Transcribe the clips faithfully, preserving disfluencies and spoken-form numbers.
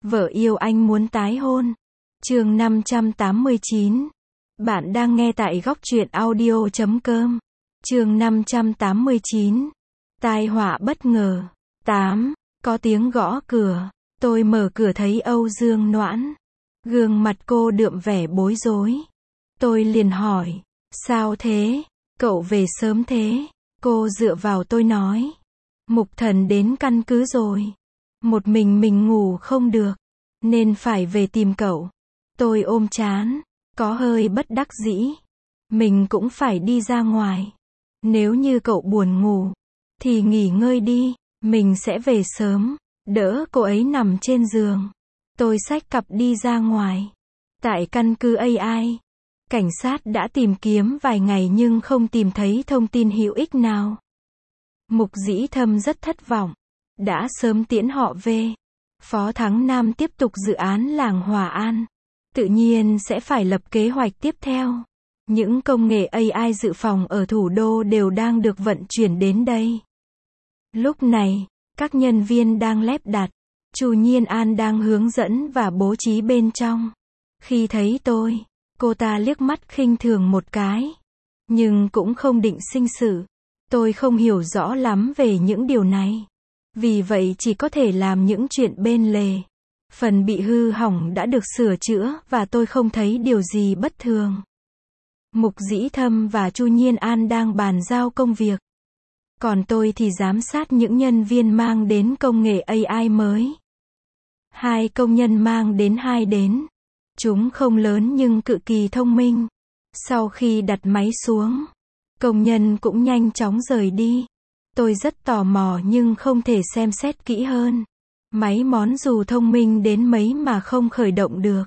Vợ yêu anh muốn tái hôn. Chương năm trăm tám mươi chín. Bạn đang nghe tại góc truyện audio chấm com. Chương năm trăm tám mươi chín. Tai họa bất ngờ. tám. Có tiếng gõ cửa. Tôi mở cửa thấy Âu Dương Noãn. Gương mặt cô đượm vẻ bối rối. Tôi liền hỏi, sao thế? Cậu về sớm thế? Cô dựa vào tôi nói, Mục Thần đến căn cứ rồi. Một mình mình ngủ không được, nên phải về tìm cậu. Tôi ôm trán, có hơi bất đắc dĩ. Mình cũng phải đi ra ngoài. Nếu như cậu buồn ngủ, thì nghỉ ngơi đi, mình sẽ về sớm. Đỡ cô ấy nằm trên giường. Tôi xách cặp đi ra ngoài. Tại căn cứ a i, cảnh sát đã tìm kiếm vài ngày nhưng không tìm thấy thông tin hữu ích nào. Mục Dĩ Thâm rất thất vọng. Đã sớm tiễn họ về. Phó Thắng Nam tiếp tục dự án làng Hòa An. Tự nhiên sẽ phải lập kế hoạch tiếp theo. Những công nghệ a i dự phòng ở thủ đô đều đang được vận chuyển đến đây. Lúc này, các nhân viên đang lắp đặt. Chu Nhiên An đang hướng dẫn và bố trí bên trong. Khi thấy tôi, cô ta liếc mắt khinh thường một cái. Nhưng cũng không định sinh sự. Tôi không hiểu rõ lắm về những điều này. Vì vậy chỉ có thể làm những chuyện bên lề. Phần bị hư hỏng đã được sửa chữa và tôi không thấy điều gì bất thường. Mục Dĩ Thâm và Chu Nhiên An đang bàn giao công việc. Còn tôi thì giám sát những nhân viên mang đến công nghệ a i mới. Hai công nhân mang đến hai đến. Chúng không lớn nhưng cực kỳ thông minh. Sau khi đặt máy xuống, công nhân cũng nhanh chóng rời đi. Tôi rất tò mò nhưng không thể xem xét kỹ hơn. Máy món dù thông minh đến mấy mà không khởi động được.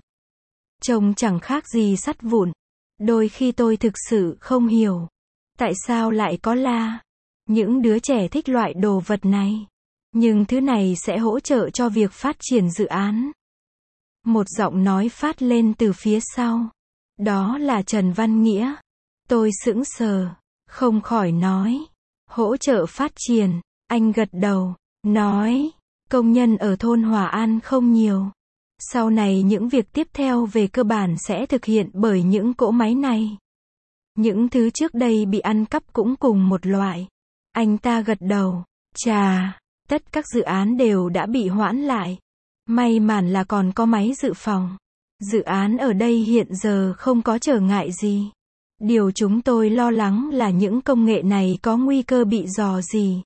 Trông chẳng khác gì sắt vụn. Đôi khi tôi thực sự không hiểu. Tại sao lại có la? Những đứa trẻ thích loại đồ vật này. Nhưng thứ này sẽ hỗ trợ cho việc phát triển dự án. Một giọng nói phát lên từ phía sau. Đó là Trần Văn Nghĩa. Tôi sững sờ, không khỏi nói. Hỗ trợ phát triển. Anh gật đầu, nói. Công nhân ở thôn Hòa An không nhiều. Sau này những việc tiếp theo về cơ bản sẽ thực hiện bởi những cỗ máy này. Những thứ trước đây bị ăn cắp cũng cùng một loại. Anh ta gật đầu. Chà, tất các dự án đều đã bị hoãn lại. May mắn là còn có máy dự phòng. Dự án ở đây hiện giờ không có trở ngại gì. Điều chúng tôi lo lắng là những công nghệ này có nguy cơ bị rò rỉ.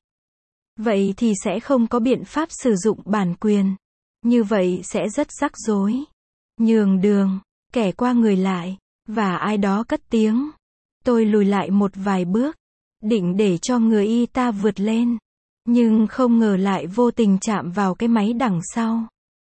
Vậy thì sẽ không có biện pháp sử dụng bản quyền. Như vậy sẽ rất rắc rối. Nhường đường, kẻ qua người lại, và ai đó cất tiếng. Tôi lùi lại một vài bước, định để cho người y ta vượt lên. Nhưng không ngờ lại vô tình chạm vào cái máy đằng sau.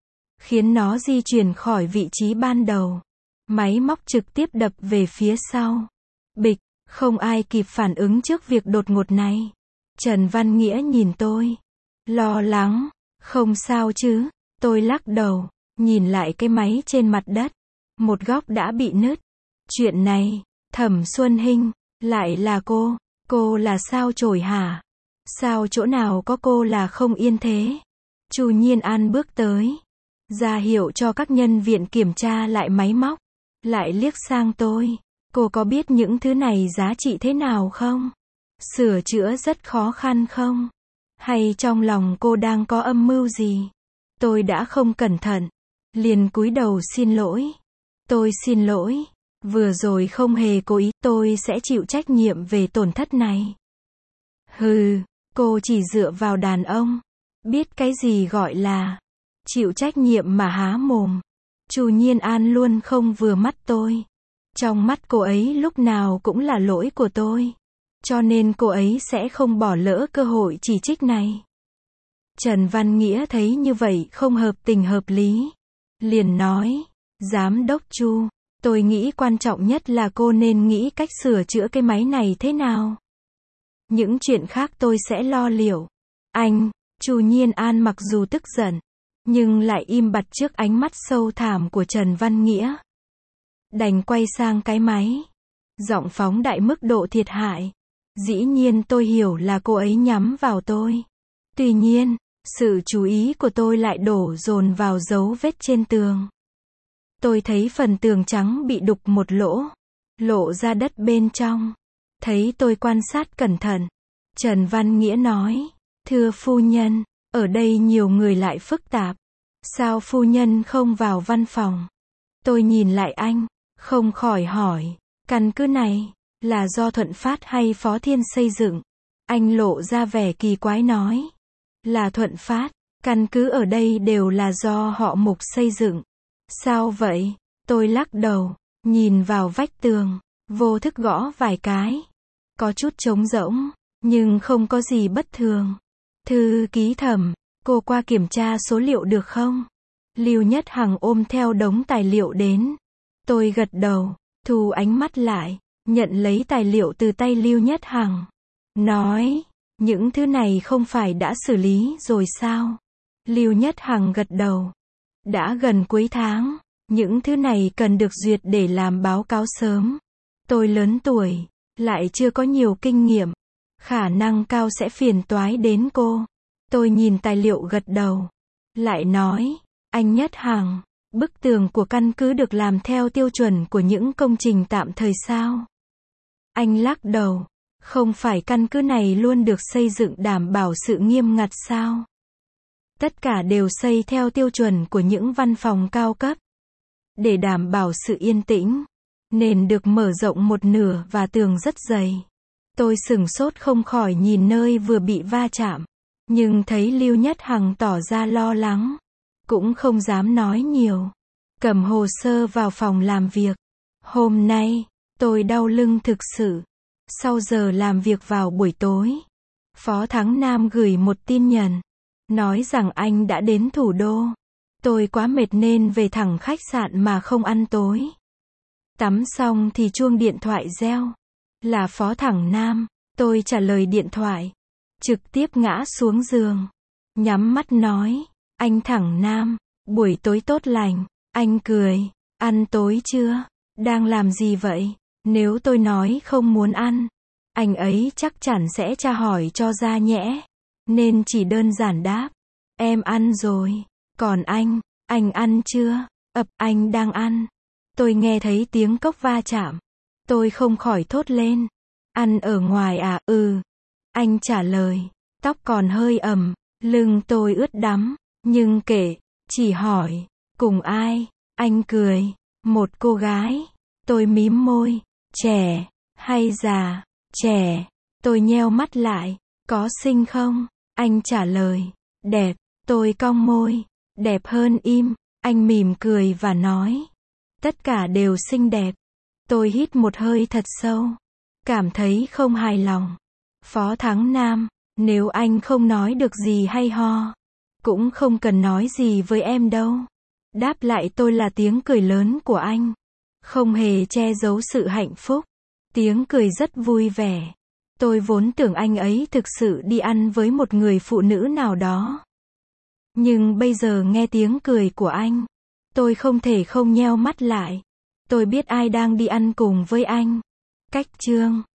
Khiến nó di chuyển khỏi vị trí ban đầu. Máy móc trực tiếp đập về phía sau. Bịch, không ai kịp phản ứng trước việc đột ngột này. Trần Văn Nghĩa nhìn tôi. Lo lắng, không sao chứ? Tôi lắc đầu, nhìn lại cái máy trên mặt đất. Một góc đã bị nứt. Chuyện này, Thẩm Xuân Hinh, lại là cô. Cô là sao chổi hả? Sao chỗ nào có cô là không yên thế? Chu Nhiên An bước tới. Ra hiệu cho các nhân viên kiểm tra lại máy móc. Lại liếc sang tôi. Cô có biết những thứ này giá trị thế nào không? Sửa chữa rất khó khăn không? Hay trong lòng cô đang có âm mưu gì? Tôi đã không cẩn thận. Liền cúi đầu xin lỗi. Tôi xin lỗi. Vừa rồi không hề cố ý. Tôi sẽ chịu trách nhiệm về tổn thất này. Hừ, cô chỉ dựa vào đàn ông. Biết cái gì gọi là chịu trách nhiệm mà há mồm. Chu Nhiên An luôn không vừa mắt tôi. Trong mắt cô ấy lúc nào cũng là lỗi của tôi. Cho nên cô ấy sẽ không bỏ lỡ cơ hội chỉ trích này. Trần Văn Nghĩa thấy như vậy không hợp tình hợp lý. Liền nói, Giám đốc Chu, tôi nghĩ quan trọng nhất là cô nên nghĩ cách sửa chữa cái máy này thế nào. Những chuyện khác tôi sẽ lo liệu. Anh, Chu Nhiên An mặc dù tức giận, nhưng lại im bặt trước ánh mắt sâu thẳm của Trần Văn Nghĩa. Đành quay sang cái máy. Giọng phóng đại mức độ thiệt hại. Dĩ nhiên tôi hiểu là cô ấy nhắm vào tôi. Tuy nhiên, Sự chú ý của tôi lại đổ dồn vào dấu vết trên tường. Tôi thấy phần tường trắng bị đục một lỗ, lộ ra đất bên trong. Thấy tôi quan sát cẩn thận, Trần Văn Nghĩa nói, thưa phu nhân, ở đây nhiều người lại phức tạp. Sao phu nhân không vào văn phòng? Tôi nhìn lại anh, không khỏi hỏi, căn cứ này, là do Thuận Phát hay Phó Thiên xây dựng? Anh lộ ra vẻ kỳ quái nói, là Thuận Phát, căn cứ ở đây đều là do họ Mục xây dựng. Sao vậy? Tôi lắc đầu, nhìn vào vách tường, vô thức gõ vài cái. Có chút trống rỗng, nhưng không có gì bất thường. Thư ký Thẩm, cô qua kiểm tra số liệu được không? Lưu Nhất Hằng ôm theo đống tài liệu đến. Tôi gật đầu, thu ánh mắt lại, nhận lấy tài liệu từ tay Lưu Nhất Hằng. Nói, những thứ này không phải đã xử lý rồi sao? Lưu Nhất Hằng gật đầu. Đã gần cuối tháng, những thứ này cần được duyệt để làm báo cáo sớm. Tôi lớn tuổi, lại chưa có nhiều kinh nghiệm. Khả năng cao sẽ phiền toái đến cô. Tôi nhìn tài liệu gật đầu. Lại nói, anh Nhất Hằng, bức tường của căn cứ được làm theo tiêu chuẩn của những công trình tạm thời sao? Anh lắc đầu, không phải căn cứ này luôn được xây dựng đảm bảo sự nghiêm ngặt sao? Tất cả đều xây theo tiêu chuẩn của những văn phòng cao cấp. Để đảm bảo sự yên tĩnh, nền được mở rộng một nửa và tường rất dày. Tôi sửng sốt không khỏi nhìn nơi vừa bị va chạm. Nhưng thấy Lưu Nhất Hằng tỏ ra lo lắng. Cũng không dám nói nhiều. Cầm hồ sơ vào phòng làm việc. Hôm nay, tôi đau lưng thực sự. Sau giờ làm việc vào buổi tối, Phó Thắng Nam gửi một tin nhắn. Nói rằng anh đã đến thủ đô. Tôi quá mệt nên về thẳng khách sạn mà không ăn tối. Tắm xong thì chuông điện thoại reo. Là Phó Thắng Nam. Tôi trả lời điện thoại. Trực tiếp ngã xuống giường. Nhắm mắt nói. Anh Thắng Nam, buổi tối tốt lành. Anh cười. Ăn tối chưa? Đang làm gì vậy? Nếu tôi nói không muốn ăn, anh ấy chắc chắn sẽ tra hỏi cho ra nhẽ. Nên chỉ đơn giản đáp. Em ăn rồi. Còn anh, anh ăn chưa? Ập, anh đang ăn. Tôi nghe thấy tiếng cốc va chạm. Tôi không khỏi thốt lên. Ăn ở ngoài à? Ừ. Anh trả lời. Tóc còn hơi ẩm, lưng tôi ướt đẫm. Nhưng kệ, chỉ hỏi. Cùng ai? Anh cười. Một cô gái. Tôi mím môi. Trẻ, hay già? Trẻ. Tôi nheo mắt lại. Có xinh không? Anh trả lời. Đẹp. Tôi cong môi. Đẹp hơn im. Anh mỉm cười và nói. Tất cả đều xinh đẹp. Tôi hít một hơi thật sâu. Cảm thấy không hài lòng. Phó Thắng Nam, nếu anh không nói được gì hay ho, cũng không cần nói gì với em đâu. Đáp lại tôi là tiếng cười lớn của anh. Không hề che giấu sự hạnh phúc. Tiếng cười rất vui vẻ. Tôi vốn tưởng anh ấy thực sự đi ăn với một người phụ nữ nào đó. Nhưng bây giờ nghe tiếng cười của anh, tôi không thể không nheo mắt lại. Tôi biết ai đang đi ăn cùng với anh. Cách chương